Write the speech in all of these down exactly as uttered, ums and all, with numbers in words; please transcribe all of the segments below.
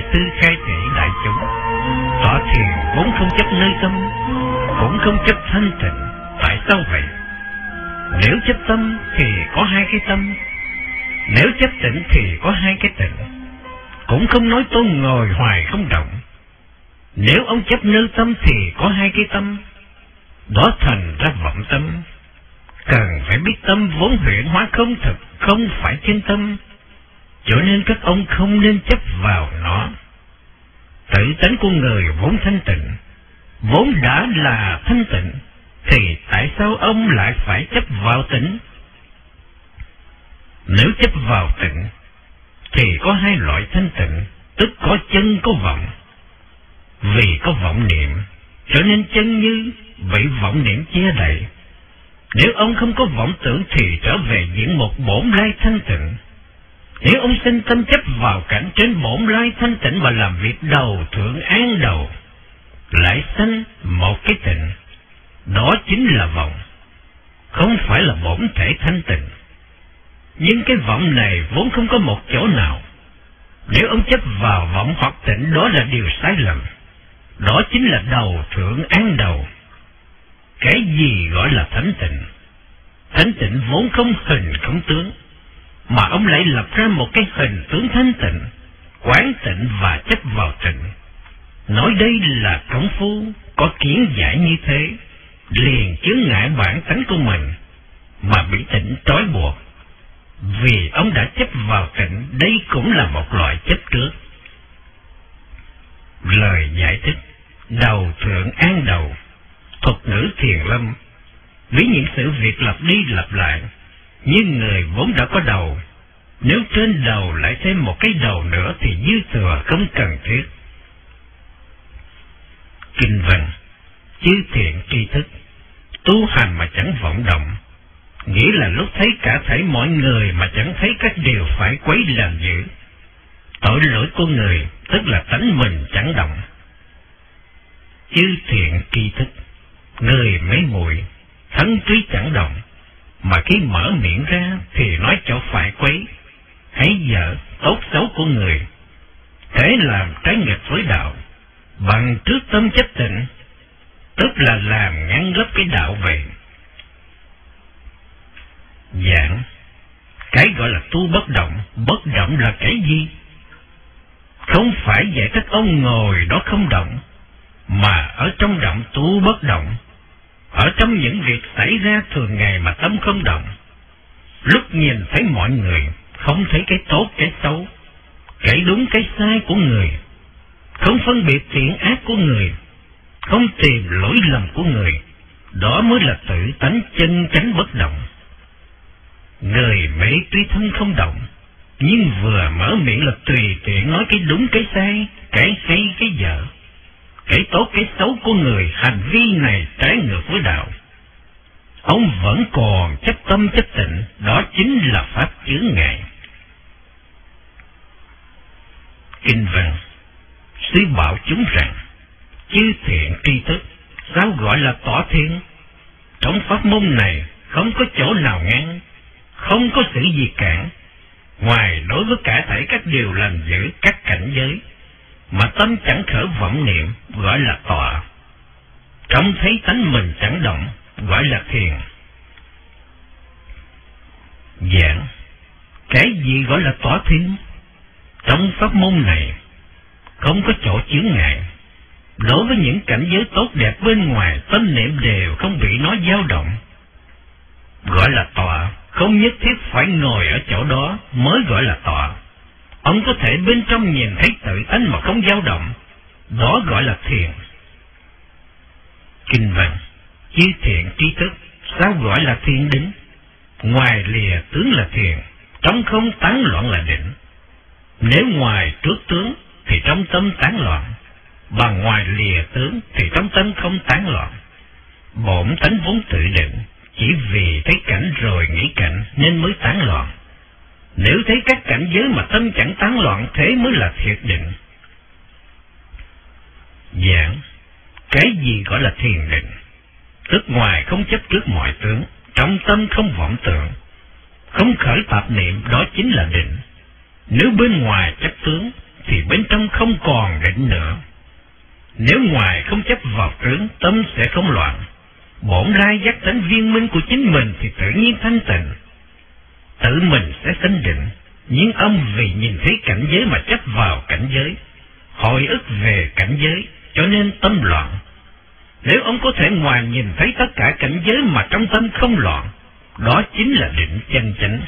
sư khai thị đại chúng, tọa thiền vốn không chấp nơi tâm, cũng không chấp thanh tịnh. Tại sao vậy? Nếu chấp tâm thì có hai cái tâm, nếu chấp tịnh thì có hai cái tịnh. Cũng không nói tôi ngồi hoài không động. Nếu ông chấp nơi tâm thì có hai cái tâm, đó thành ra vọng tâm. Cần phải biết tâm vốn huyễn hóa không thực, không phải chân tâm, cho nên các ông không nên chấp vào nó. Tự tánh của người vốn thanh tịnh, vốn đã là thanh tịnh, thì tại sao ông lại phải chấp vào tịnh? Nếu chấp vào tịnh thì có hai loại thanh tịnh, tức có chân có vọng. Vì có vọng niệm cho nên chân như bị vọng niệm che đậy. Nếu ông không có vọng tưởng thì trở về diện một bổn lai thanh tịnh. Nếu ông sinh tâm chấp vào cảnh trên bổn lai thanh tịnh mà làm việc đầu thượng an đầu, lại sanh một cái tịnh, đó chính là vọng, không phải là bổn thể thanh tịnh. Nhưng cái vọng này vốn không có một chỗ nào. Nếu ông chấp vào vọng hoặc tịnh, đó là điều sai lầm. Đó chính là đầu thượng an đầu. Cái gì gọi là thánh tịnh? Thánh tịnh vốn không hình không tướng, mà ông lại lập ra một cái hình tướng thanh tịnh, quán tịnh và chấp vào tịnh. Nói đây là công phu, có kiến giải như thế, liền chướng ngại bản tánh của mình, mà bị tịnh trói buộc. Vì ông đã chấp vào tịnh, đây cũng là một loại chấp trước. Lời giải thích đầu thượng an đầu, thuật ngữ thiền lâm, ví những sự việc lặp đi lặp lại, như người vốn đã có đầu, nếu trên đầu lại thêm một cái đầu nữa thì dư thừa không cần thiết. Kinh văn: chư thiện tri thức, tu hành mà chẳng vọng động, nghĩa là lúc thấy cả thảy mọi người mà chẳng thấy các điều phải quấy làm dữ. Tội lỗi của người tức là tánh mình chẳng động. Chư thiện tri thức, người mấy muội thân trí chẳng động, mà khi mở miệng ra thì nói chỗ phải quấy, hãy dở tốt xấu của người, thế làm trái nghịch với đạo, bằng trước tâm chấp tịnh, tức là làm ngăn gấp cái đạo vậy. Giảng: cái gọi là tu bất động, bất động là cái gì? Không phải dạy các ông ngồi đó không động, mà ở trong động tu bất động. Ở trong những việc xảy ra thường ngày mà tâm không động, lúc nhìn thấy mọi người, không thấy cái tốt cái xấu, cái đúng cái sai của người, không phân biệt thiện ác của người, không tìm lỗi lầm của người, đó mới là tự tánh chân chánh bất động. Người mê tuy thân không động, nhưng vừa mở miệng là tùy tiện nói cái đúng cái sai, cái hay cái dở, cái tốt cái xấu của người. Hành vi này trái ngược với đạo. Ông vẫn còn chấp tâm chấp tịnh, đó chính là pháp chướng ngại. Kinh văn: sư bảo chúng rằng, chư thiện tri thức, sao gọi là tỏ thiên? Trong pháp môn này không có chỗ nào ngăn, không có sự gì cản, ngoài đối với cả thảy các điều lành dữ, các cảnh giới, mà tâm chẳng khởi vọng niệm, gọi là tọa. Trông thấy tánh mình chẳng động, gọi là thiền. Giảng: cái gì gọi là tọa thiên? Trong pháp môn này không có chỗ chướng ngại. Đối với những cảnh giới tốt đẹp bên ngoài, tâm niệm đều không bị nó dao động, gọi là tọa. Không nhất thiết phải ngồi ở chỗ đó mới gọi là tọa. Ông có thể bên trong nhìn thấy tự tánh mà không dao động, đó gọi là thiền. Kinh văn: chư thiện tri thức, sao gọi là thiền định? Ngoài lìa tướng là thiền, trong không tán loạn là định. Nếu ngoài trước tướng thì trong tâm tán loạn, bằng ngoài lìa tướng thì trong tâm không tán loạn. Bổn tánh vốn tự định, chỉ vì thấy cảnh rồi nghĩ cảnh nên mới tán loạn. Nếu thấy các cảnh giới mà tâm chẳng tán loạn, thế mới là thiệt định. Giảng: cái gì gọi là thiền định? Tức ngoài không chấp trước mọi tướng, trong tâm không vọng tưởng, không khởi tạp niệm, đó chính là định. Nếu bên ngoài chấp tướng thì bên trong không còn định nữa. Nếu ngoài không chấp vào trướng, tâm sẽ không loạn. Bổn lai giác tánh viên minh của chính mình thì tự nhiên thanh tịnh. Tự mình sẽ sinh định, nhưng ông vì nhìn thấy cảnh giới mà chấp vào cảnh giới, hồi ức về cảnh giới, cho nên tâm loạn. Nếu ông có thể ngoài nhìn thấy tất cả cảnh giới mà trong tâm không loạn, đó chính là định chân chánh.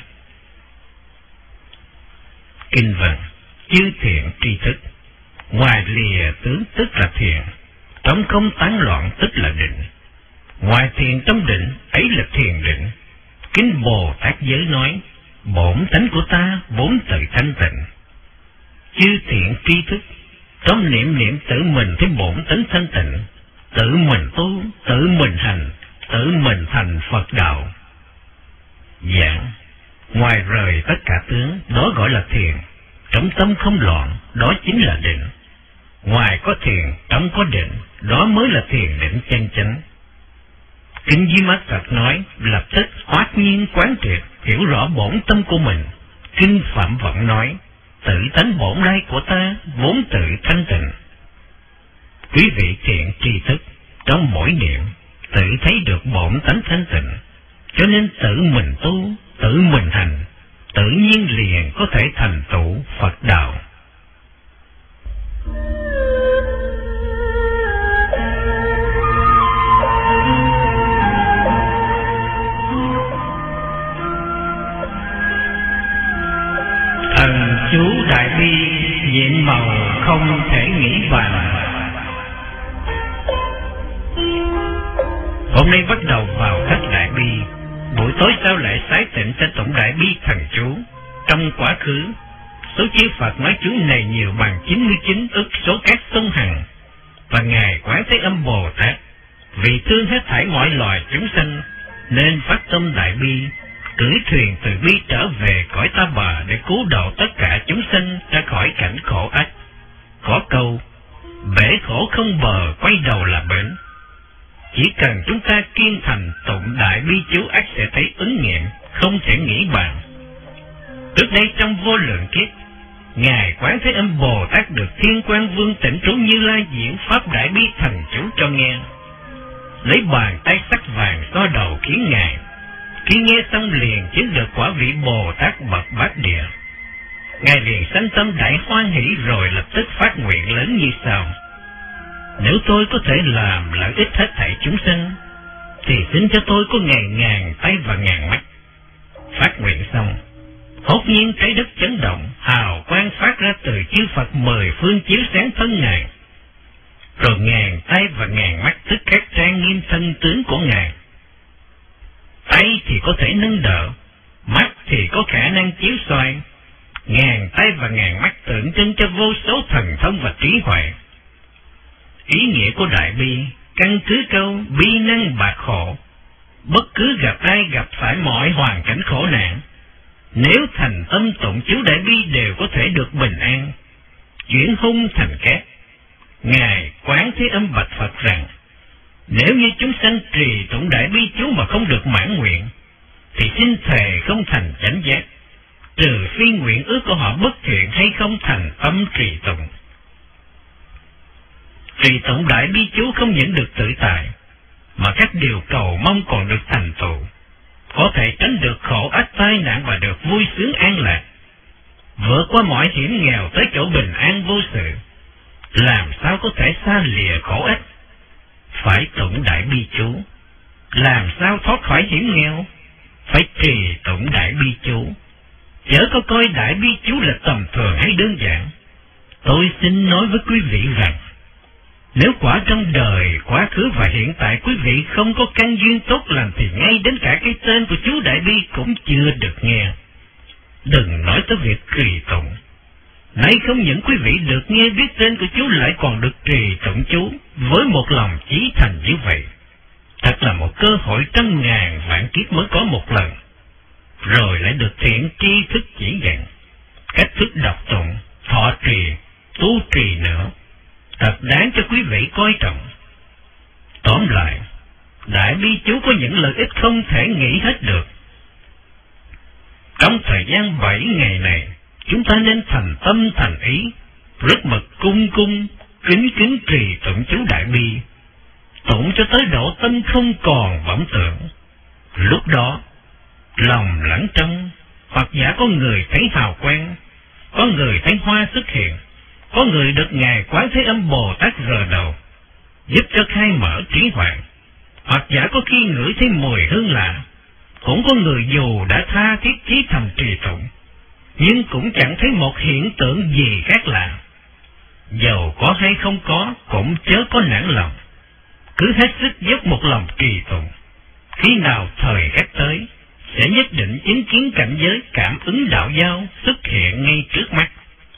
Kinh văn: chư thiện tri thức, ngoài lìa tướng tức là thiện, trong không tán loạn tức là định. Ngoài thiền trong định, ấy là thiền định. Kinh Bồ Tát giới nói, bổn tánh của ta vốn tự thanh tịnh. Chư thiện tri thức, trong niệm niệm tự mình thấy bổn tánh thanh tịnh, tự mình tu, tự mình hành, tự mình thành Phật đạo. Dạng: ngoài rời tất cả tướng, đó gọi là thiền. Trong tâm không loạn, đó chính là định. Ngoài có thiền, trong có định, đó mới là thiền định chân chánh. Kinh Di Mát Phật nói, lập tức hoát nhiên quán triệt, hiểu rõ bổn tâm của mình. Kinh Phạm Vận nói, tự tánh bổn lai của ta vốn tự thanh tịnh. Quý vị thiện tri thức, trong mỗi niệm tự thấy được bổn tánh thanh tịnh, cho nên tự mình tu, tự mình hành, tự nhiên liền có thể thành tựu Phật đạo. Thần chú đại bi nhiệm màu không thể nghĩ bàn. Hôm nay bắt đầu vào khách đại bi. Buổi tối sau lại sái tịnh trên tổng đại bi thần chú. Trong quá khứ, số chư Phật nói chú này nhiều bằng chín mươi chín ức số các sông hằng. Và Ngài Quán Thế Âm Bồ Tát vì thương hết thảy mọi loài chúng sanh nên phát tâm đại bi, cưỡi thuyền từ bi trở về cõi Ta Bà để cứu độ tất cả chúng sanh ra khỏi cảnh khổ ách. Có câu, bể khổ không bờ, quay đầu là bến. Chỉ cần chúng ta kiên thành tụng đại bi chú ắt sẽ thấy ứng nghiệm, không thể nghĩ bàn. Trước đây trong vô lượng kiếp, Ngài Quán Thế Âm Bồ Tát được Thiên Quang Vương Tịnh Trú Như Lai diễn pháp đại bi thần chú cho nghe. Lấy bàn tay sắc vàng so đầu khiến Ngài, khi nghe xong liền chứng được quả vị Bồ Tát bậc bát địa. Ngài liền sanh tâm đại hoan hỷ rồi lập tức phát nguyện lớn như sau: nếu tôi có thể làm lợi ích hết thảy chúng sinh, thì xin cho tôi có ngàn ngàn tay và ngàn mắt. Phát nguyện xong, hốt nhiên trái đất chấn động, hào quang phát ra từ chư Phật mười phương chiếu sáng thân Ngài. Rồi ngàn tay và ngàn mắt tức khắc trang nghiêm thân tướng của Ngài. Tay thì có thể nâng đỡ, mắt thì có khả năng chiếu soi. Ngàn tay và ngàn mắt tượng trưng cho vô số thần thông và trí huệ. Ý nghĩa của đại bi căn cứ câu bi năng bạc khổ. Bất cứ gặp ai gặp phải mọi hoàn cảnh khổ nạn, nếu thành tâm tụng chú đại bi đều có thể được bình an, chuyển hung thành cát. Ngài Quán Thế Âm bạch Phật rằng, nếu như chúng sanh trì tụng đại bi chú mà không được mãn nguyện, thì xin thề không thành chánh giác, trừ phi nguyện ước của họ bất thiện hay không thành tâm trì tụng. Trì tụng đại bi chú không những được tự tại, mà các điều cầu mong còn được thành tựu, có thể tránh được khổ ách tai nạn và được vui sướng an lạc, vượt qua mọi hiểm nghèo tới chỗ bình an vô sự. Làm sao có thể xa lìa khổ ách? Phải tụng đại bi chú. Làm sao thoát khỏi hiểm nghèo? Phải trì tụng đại bi chú. Chớ có coi đại bi chú là tầm thường hay đơn giản. Tôi xin nói với quý vị rằng, nếu quả trong đời, quá khứ và hiện tại quý vị không có căn duyên tốt lành thì ngay đến cả cái tên của chú đại bi cũng chưa được nghe. Đừng nói tới việc trì tụng. Nay không những quý vị được nghe biết tên của chú lại còn được trì tụng chú với một lòng chí thành như vậy. Thật là một cơ hội trăm ngàn vạn kiếp mới có một lần. Rồi lại được thiện tri thức chỉ dạy cách thức đọc tụng, thọ trì, tu trì nữa. Thật đáng cho quý vị coi trọng. Tóm lại, đại bi chú có những lợi ích không thể nghĩ hết được. Trong thời gian bảy ngày này, chúng ta nên thành tâm thành ý, rất mực cung cung, kính kính trì tụng chú Đại Bi, tụng cho tới độ tâm không còn vọng tưởng. Lúc đó, lòng lẫn trong, Phật giả có người thấy hào quang, có người thấy hoa xuất hiện, có người được Ngài Quán Thế Âm Bồ Tát rờ đầu, giúp cho khai mở trí huệ. Phật giả có khi ngửi thấy mùi hương lạ, cũng có người dù đã tha thiết chí thầm trì tụng, nhưng cũng chẳng thấy một hiện tượng gì khác lạ. Dầu có hay không có, cũng chớ có nản lòng, cứ hết sức dốc một lòng trì tụng. Khi nào thời khắc tới, sẽ nhất định chứng kiến cảnh giới cảm ứng đạo giao xuất hiện ngay trước mắt.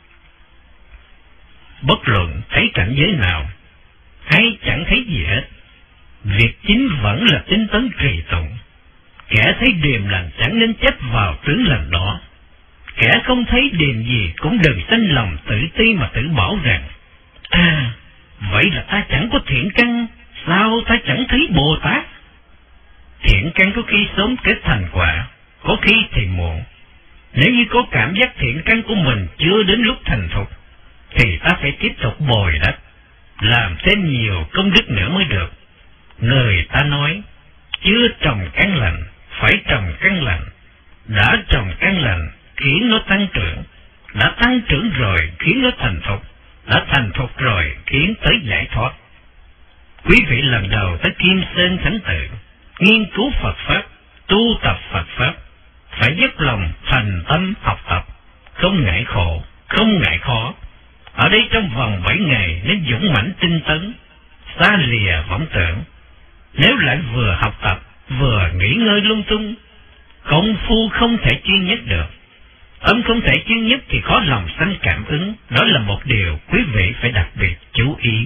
Bất luận thấy cảnh giới nào, hay chẳng thấy gì hết, việc chính vẫn là tinh tấn trì tụng. Kẻ thấy điềm lành chẳng nên chấp vào tướng lành đó, kẻ không thấy điềm gì cũng đừng sanh lòng tự ti mà tự bảo rằng, à, vậy là ta chẳng có thiện căn, sao ta chẳng thấy Bồ Tát? Thiện căn có khi sớm kết thành quả, có khi thì muộn. Nếu như có cảm giác thiện căn của mình chưa đến lúc thành thục, thì ta phải tiếp tục bồi đắp, làm thêm nhiều công đức nữa mới được. Người ta nói, chưa trồng căn lành, phải trồng căn lành. Đã trồng căn lành, khiến nó tăng trưởng. Đã tăng trưởng rồi, khiến nó thành thục. Đã thành thục rồi, khiến tới giải thoát. Quý vị lần đầu tới Kim Sơn Thánh Tự, nghiên cứu Phật Pháp, tu tập Phật Pháp, phải dốc lòng thành tâm học tập, không ngại khổ, không ngại khó. Ở đây trong vòng bảy ngày nên dũng mãnh tinh tấn, xa lìa vọng tưởng. Nếu lại vừa học tập, vừa nghỉ ngơi lung tung, công phu không thể chuyên nhất được. Âm không thể chuyên nhất thì khó lòng sanh cảm ứng, đó là một điều quý vị phải đặc biệt chú ý.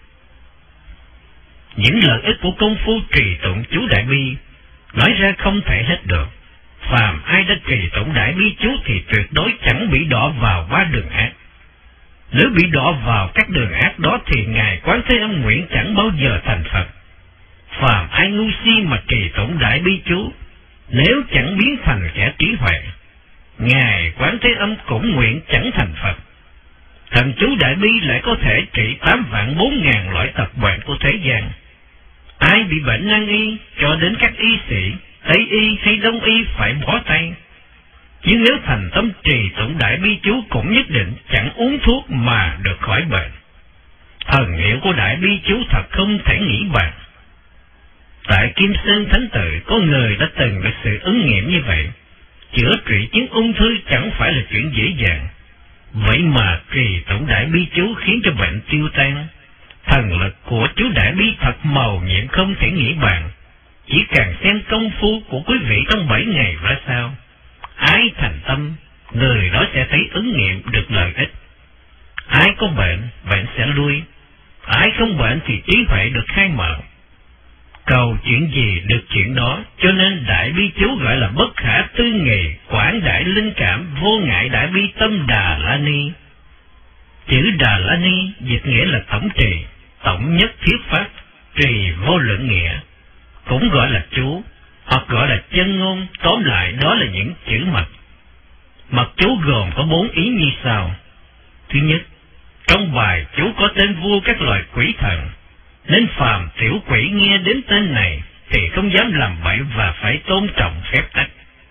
Những lợi ích của công phu trì tụng chú Đại Bi nói ra không thể hết được. Phàm ai đã trì tụng Đại Bi chú thì tuyệt đối chẳng bị đọa vào ba đường ác. Nếu bị đọa vào các đường ác đó thì Ngài Quán Thế Âm nguyện chẳng bao giờ thành Phật. Phàm ai ngu si mà trì tụng Đại Bi chú, nếu chẳng biến thành kẻ trí huệ, Ngài Quán Thế Âm cũng nguyện chẳng thành Phật. Thần chú Đại Bi lại có thể trị tám vạn bốn ngàn loại tật bệnh của thế gian. Ai bị bệnh nan y, cho đến các y sĩ, Tây y hay Đông y phải bỏ tay. Nhưng nếu thành tâm trì tụng Đại Bi chú cũng nhất định chẳng uống thuốc mà được khỏi bệnh. Thần hiệu của Đại Bi chú thật không thể nghĩ bàn. Tại Kim Sơn Thánh Tự có người đã từng được sự ứng nghiệm như vậy. Chữa trị chứng ung thư chẳng phải là chuyện dễ dàng. Vậy mà trì tụng Đại Bi chú khiến cho bệnh tiêu tan. Thần lực của chú Đại Bi thật màu nhiệm không thể nghĩ bàn. Chỉ cần xem công phu của quý vị trong bảy ngày ra sao, ai thành tâm, người đó sẽ thấy ứng nghiệm được lợi ích. Ai có bệnh, bệnh sẽ lui. Ai không bệnh thì trí huệ được khai mở. Cầu chuyện gì được chuyện đó, cho nên Đại Bi chú gọi là bất khả tư nghị, quảng đại linh cảm, vô ngại Đại Bi tâm Đà La Ni. Chữ Đà La Ni dịch nghĩa là tổng trì, tổng nhất thiết pháp, trì vô lượng nghĩa, cũng gọi là chú, hoặc gọi là chân ngôn. Tóm lại đó là những chữ mật. Mật chú gồm có bốn ý như sau. Thứ nhất, trong bài chú có tên vua các loài quỷ thần, nên phàm tiểu quỷ nghe đến tên này thì không dám làm bậy và phải tôn trọng phép tắc.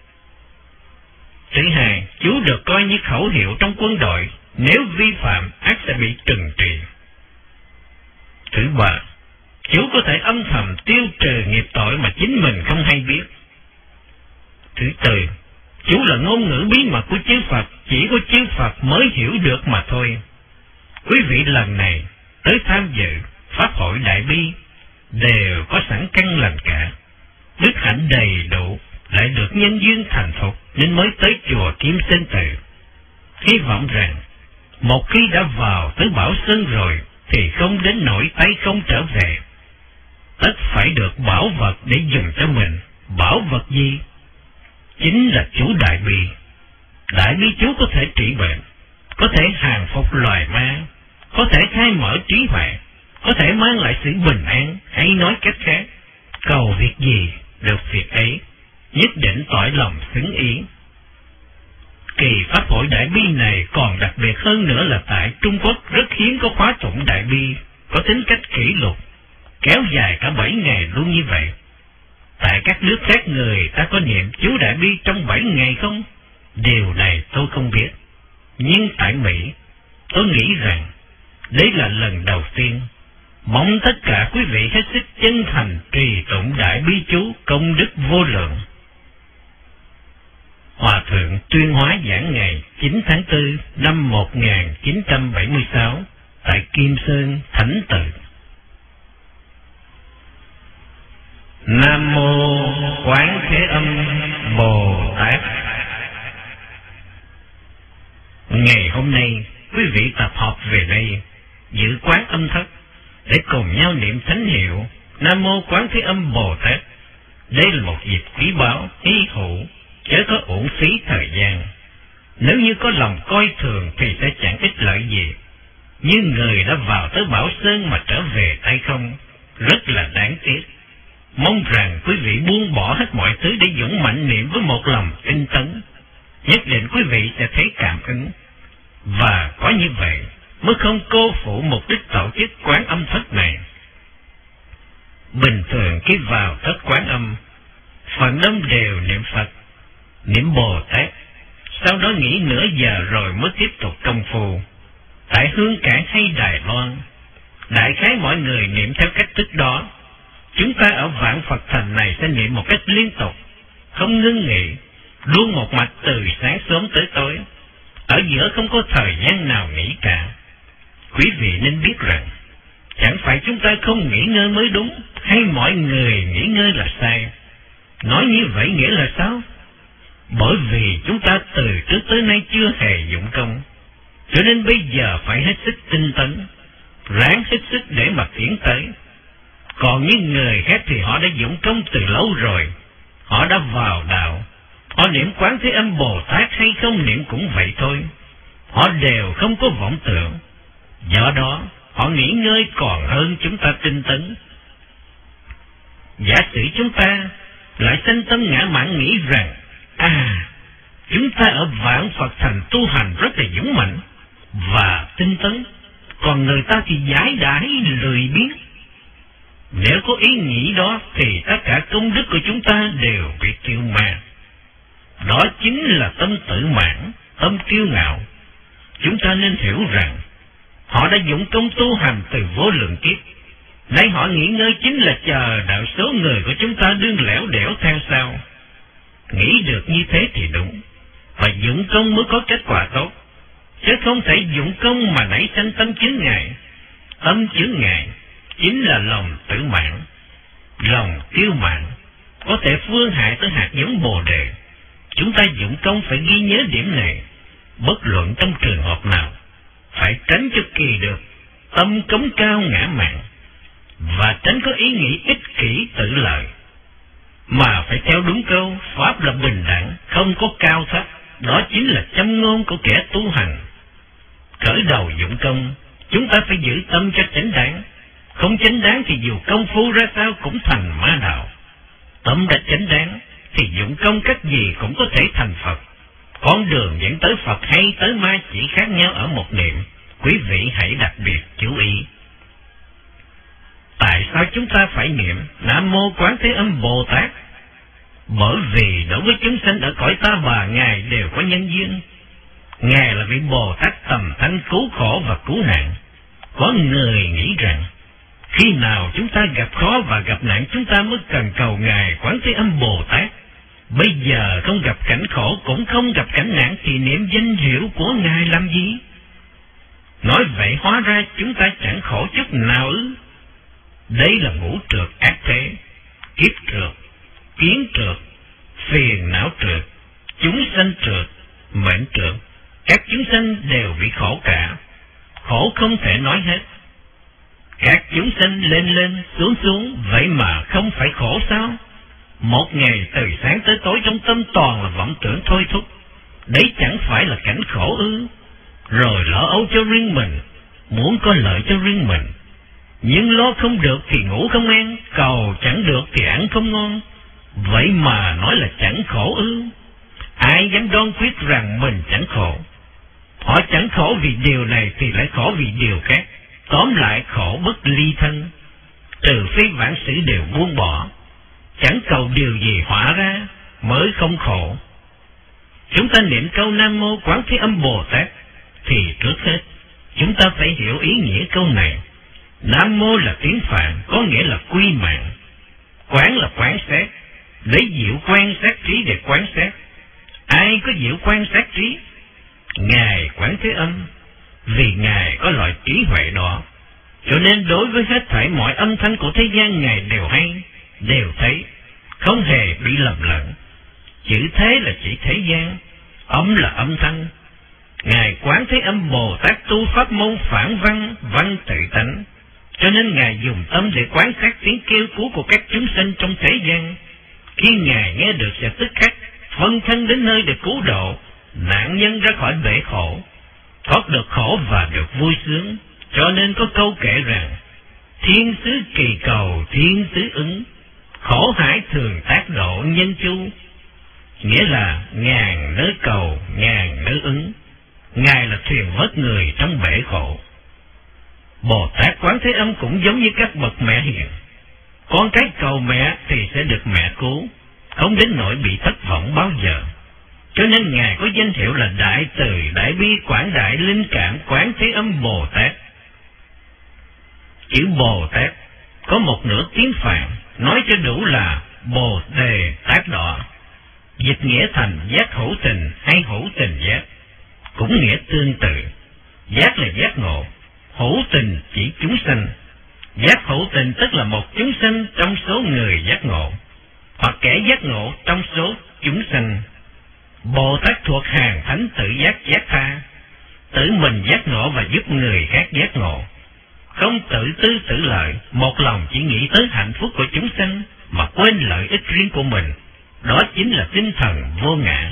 Thứ hai, chú được coi như khẩu hiệu trong quân đội, nếu vi phạm ắt sẽ bị trừng trị. Thứ ba, chú có thể âm thầm tiêu trừ nghiệp tội mà chính mình không hay biết. Thứ tư, chú là ngôn ngữ bí mật của chư Phật, chỉ có chư Phật mới hiểu được mà thôi. Quý vị lần này tới tham dự Pháp hội Đại Bi đều có sẵn căn lành cả, đức hạnh đầy đủ, lại được nhân duyên thành thục nên mới tới chùa Kim Sơn Tự. Hy vọng rằng một khi đã vào tới Bảo Sơn rồi thì không đến nỗi tay không trở về. Tất phải được bảo vật để dùng cho mình. Bảo vật gì? Chính là chú Đại Bi. Đại Bi chú có thể trị bệnh, có thể hàng phục loài ma, có thể khai mở trí huệ, có thể mang lại sự bình an, hay nói cách khác, cầu việc gì được việc ấy, nhất định tỏi lòng xứng ý. Kỳ pháp hội đại bi này còn đặc biệt hơn nữa là tại Trung Quốc rất hiếm có khóa tụng đại bi có tính cách kỷ luật, kéo dài cả bảy ngày luôn như vậy. Tại các nước khác người ta có niệm chú đại bi trong bảy ngày không? Điều này tôi không biết. Nhưng tại Mỹ, tôi nghĩ rằng đây là lần đầu tiên. Mong tất cả quý vị hết sức chân thành trì tụng đại bi chú công đức vô lượng. Hòa thượng tuyên hóa giảng ngày chín tháng tư năm một nghìn chín trăm bảy mươi sáu tại Kim Sơn Thánh Tự. Nam mô Quán Thế Âm Bồ Tát. Ngày hôm nay, quý vị tập hợp về đây dự quán âm thất để cùng nhau niệm thánh hiệu Nam mô Quán Thế Âm Bồ Tát. Đây là một dịp quý báu, hy hữu, chớ có uổng phí thời gian. Nếu như có lòng coi thường thì sẽ chẳng ích lợi gì. Như người đã vào tới Bảo Sơn mà trở về tay không, rất là đáng tiếc. Mong rằng quý vị buông bỏ hết mọi thứ để dũng mạnh niệm với một lòng tinh tấn. Nhất định quý vị sẽ thấy cảm ứng. Và có như vậy mới không cô phụ mục đích tổ chức quán âm thất này. Bình thường khi vào thất quán âm, phần đông đều niệm Phật, niệm Bồ Tát, sau đó nghỉ nửa giờ rồi mới tiếp tục công phu. Tại Hương Cảng hay Đài Loan, đại khái mọi người niệm theo cách thức đó. Chúng ta ở Vạn Phật Thành này sẽ niệm một cách liên tục, không ngưng nghỉ, luôn một mạch từ sáng sớm tới tối. Ở giữa không có thời gian nào nghỉ cả. Quý vị nên biết rằng, chẳng phải chúng ta không nghỉ ngơi mới đúng, hay mọi người nghỉ ngơi là sai. Nói như vậy nghĩa là sao? Bởi vì chúng ta từ trước tới nay chưa hề dụng công, cho nên bây giờ phải hết sức tinh tấn, ráng hết sức để mà tiến tới. Còn những người khác thì họ đã dụng công từ lâu rồi, họ đã vào đạo, họ niệm Quán Thế Âm Bồ Tát hay không niệm cũng vậy thôi, họ đều không có vọng tưởng. Do đó, họ nghỉ ngơi còn hơn chúng ta tinh tấn. Giả sử chúng ta lại sanh tâm ngã mạn nghĩ rằng, à, chúng ta ở Vạn Phật Thành tu hành rất là dũng mạnh và tinh tấn, còn người ta thì giải đãi lười biếng. Nếu có ý nghĩ đó thì tất cả công đức của chúng ta đều bị tiêu ma. Đó chính là tâm tự mãn, tâm kiêu ngạo. Chúng ta nên hiểu rằng, họ đã dụng công tu hành từ vô lượng kiếp. Nay họ nghỉ ngơi chính là chờ đợi số người của chúng ta đương lẻo đẻo theo sau. Nghĩ được như thế thì đúng, và dụng công mới có kết quả tốt, chứ không thể dụng công mà nảy sanh tâm chướng ngại. Tâm chướng ngại chính là lòng tự mãn, lòng kiêu mạn, có thể phương hại tới hạt giống Bồ Đề. Chúng ta dụng công phải ghi nhớ điểm này, bất luận trong trường hợp nào, phải tránh cho kỳ được tâm cống cao ngã mạn, và tránh có ý nghĩ ích kỷ tự lợi, mà phải theo đúng câu pháp là bình đẳng, không có cao thấp. Đó chính là châm ngôn của kẻ tu hành. Khởi đầu dụng công, chúng ta phải giữ tâm cho chánh đáng. Không chánh đáng thì dù công phu ra sao cũng thành ma đạo. Tâm đã chánh đáng thì dụng công cách gì cũng có thể thành Phật. Con đường dẫn tới Phật hay tới ma chỉ khác nhau ở một niệm. Quý vị hãy đặc biệt chú ý. Tại sao chúng ta phải niệm Nam mô Quán Thế Âm Bồ Tát? Bởi vì đối với chúng sanh ở cõi ta bà, Ngài đều có nhân duyên. Ngài là vị Bồ Tát tầm thanh cứu khổ và cứu nạn. Có người nghĩ rằng, khi nào chúng ta gặp khó và gặp nạn chúng ta mới cần cầu Ngài Quán Thế Âm Bồ Tát. Bây giờ không gặp cảnh khổ cũng không gặp cảnh nạn thì niệm danh hiệu của Ngài làm gì? Nói vậy hóa ra chúng ta chẳng khổ chút nào ư? Đây là ngũ trượt ác thế, kiếp trượt, kiến trượt, phiền não trượt, chúng sanh trượt, mệnh trượt. Các chúng sanh đều bị khổ cả, khổ không thể nói hết. Các chúng sanh lên lên xuống xuống, vậy mà không phải khổ sao? Một ngày từ sáng tới tối trong tâm toàn là vọng tưởng thôi thúc, đấy chẳng phải là cảnh khổ ư? Rồi lo âu cho riêng mình, muốn có lợi cho riêng mình, nhưng lo không được thì ngủ không an, cầu chẳng được thì ăn không ngon. Vậy mà nói là chẳng khổ ư? Ai dám đoan quyết rằng mình chẳng khổ? Họ chẳng khổ vì điều này thì lại khổ vì điều khác. Tóm lại khổ bất ly thân. Trừ phi vãng sự đều buông bỏ, chẳng cầu điều gì hóa ra mới không khổ. Chúng ta niệm câu Nam Mô Quán Thế Âm Bồ Tát thì trước hết chúng ta phải hiểu ý nghĩa câu này. Nam Mô là tiếng Phạn, có nghĩa là quy mạng. Quán là quán xét, lấy diệu quan sát trí để quán xét. Ai có diệu quan sát trí? Ngài Quán Thế Âm, vì Ngài có loại trí huệ đó, cho nên đối với hết thảy mọi âm thanh của thế gian Ngài đều hay, đều thấy, không hề bị lầm lẫn. Chữ thế là chỉ thế gian, âm là âm thanh. Ngài Quán Thế Âm Bồ Tát tu pháp môn phản văn, văn tự tánh, cho nên Ngài dùng tâm để quán sát tiếng kêu cứu của các chúng sinh trong thế gian. Khi Ngài nghe được sẽ tức khắc phân thân đến nơi để cứu độ nạn nhân ra khỏi bể khổ, thoát được khổ và được vui sướng. Cho nên có câu kể rằng thiên sứ kỳ cầu thiên sứ ứng, khổ hải thường tác độ nhân chu. Nghĩa là ngàn nớ cầu ngàn nớ ứng, Ngài là thuyền vớt người trong bể khổ. Bồ Tát Quán Thế Âm cũng giống như các bậc mẹ hiền. Con cái cầu mẹ thì sẽ được mẹ cứu, không đến nỗi bị thất vọng bao giờ. Cho nên Ngài có danh hiệu là Đại Từ Đại Bi Quảng Đại Linh Cảm Quán Thế Âm Bồ Tát. Chữ Bồ Tát có một nửa tiếng Phạn, nói cho đủ là Bồ Đề Tát Đọ. Dịch nghĩa thành giác hữu tình hay hữu tình giác, cũng nghĩa tương tự. Giác là giác ngộ, hữu tình chỉ chúng sanh. Giác hữu tình tức là một chúng sanh trong số người giác ngộ, hoặc kẻ giác ngộ trong số chúng sanh. Bồ Tát thuộc hàng thánh tự giác giác tha, tự mình giác ngộ và giúp người khác giác ngộ, không tự tư tự lợi, một lòng chỉ nghĩ tới hạnh phúc của chúng sanh mà quên lợi ích riêng của mình. Đó chính là tinh thần vô ngã.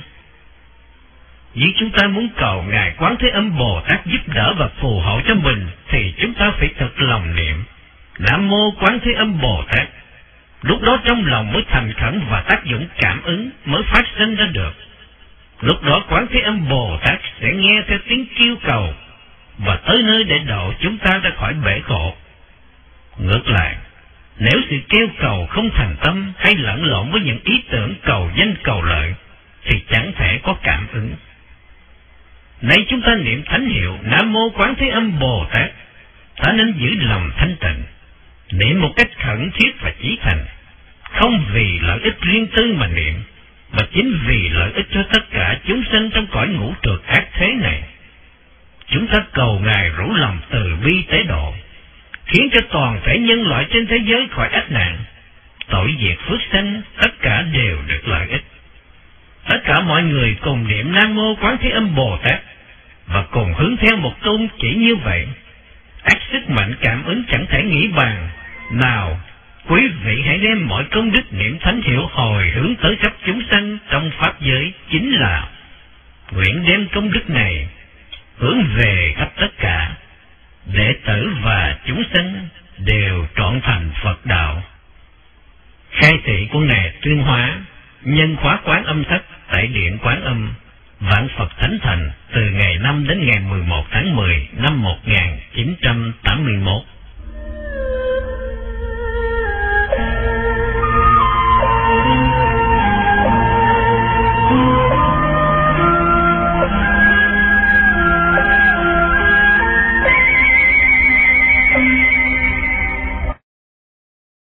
Vì chúng ta muốn cầu Ngài Quán Thế Âm Bồ Tát giúp đỡ và phù hộ cho mình thì chúng ta phải thực lòng niệm Nam Mô Quán Thế Âm Bồ Tát. Lúc đó trong lòng mới thành khẩn và tác dụng cảm ứng mới phát sinh ra được. Lúc đó Quán Thế Âm Bồ Tát sẽ nghe theo tiếng kêu cầu và tới nơi để độ chúng ta ra khỏi bể khổ. Ngược lại, nếu sự kêu cầu không thành tâm hay lẫn lộn với những ý tưởng cầu danh cầu lợi thì chẳng thể có cảm ứng. Nay chúng ta niệm thánh hiệu Nam Mô Quán Thế Âm Bồ Tát, ta nên giữ lòng thanh tịnh, niệm một cách khẩn thiết và chí thành, không vì lợi ích riêng tư mà niệm, mà chính vì lợi ích cho tất cả chúng sinh trong cõi ngũ trược ác thế này. Chúng ta cầu Ngài rủ lòng từ bi tế độ, khiến cho toàn thể nhân loại trên thế giới khỏi ách nạn, tội diệt phước sanh, tất cả đều được lợi ích. Tất cả mọi người cùng niệm Nam Mô Quán Thế Âm Bồ Tát và cùng hướng theo một tôn chỉ như vậy, ác sức mạnh cảm ứng chẳng thể nghĩ bàn. Nào, quý vị hãy đem mọi công đức niệm thánh hiệu hồi hướng tới khắp chúng sanh trong pháp giới, chính là nguyện đem công đức này hướng về khắp tất cả đệ tử và chúng sanh đều trọn thành Phật đạo. Khai thị của Ngài Tuyên Hóa, nhân khóa Quán Âm Thất tại Điện Quán Âm, Vạn Phật Thánh Thành, từ ngày năm đến ngày mười một tháng mười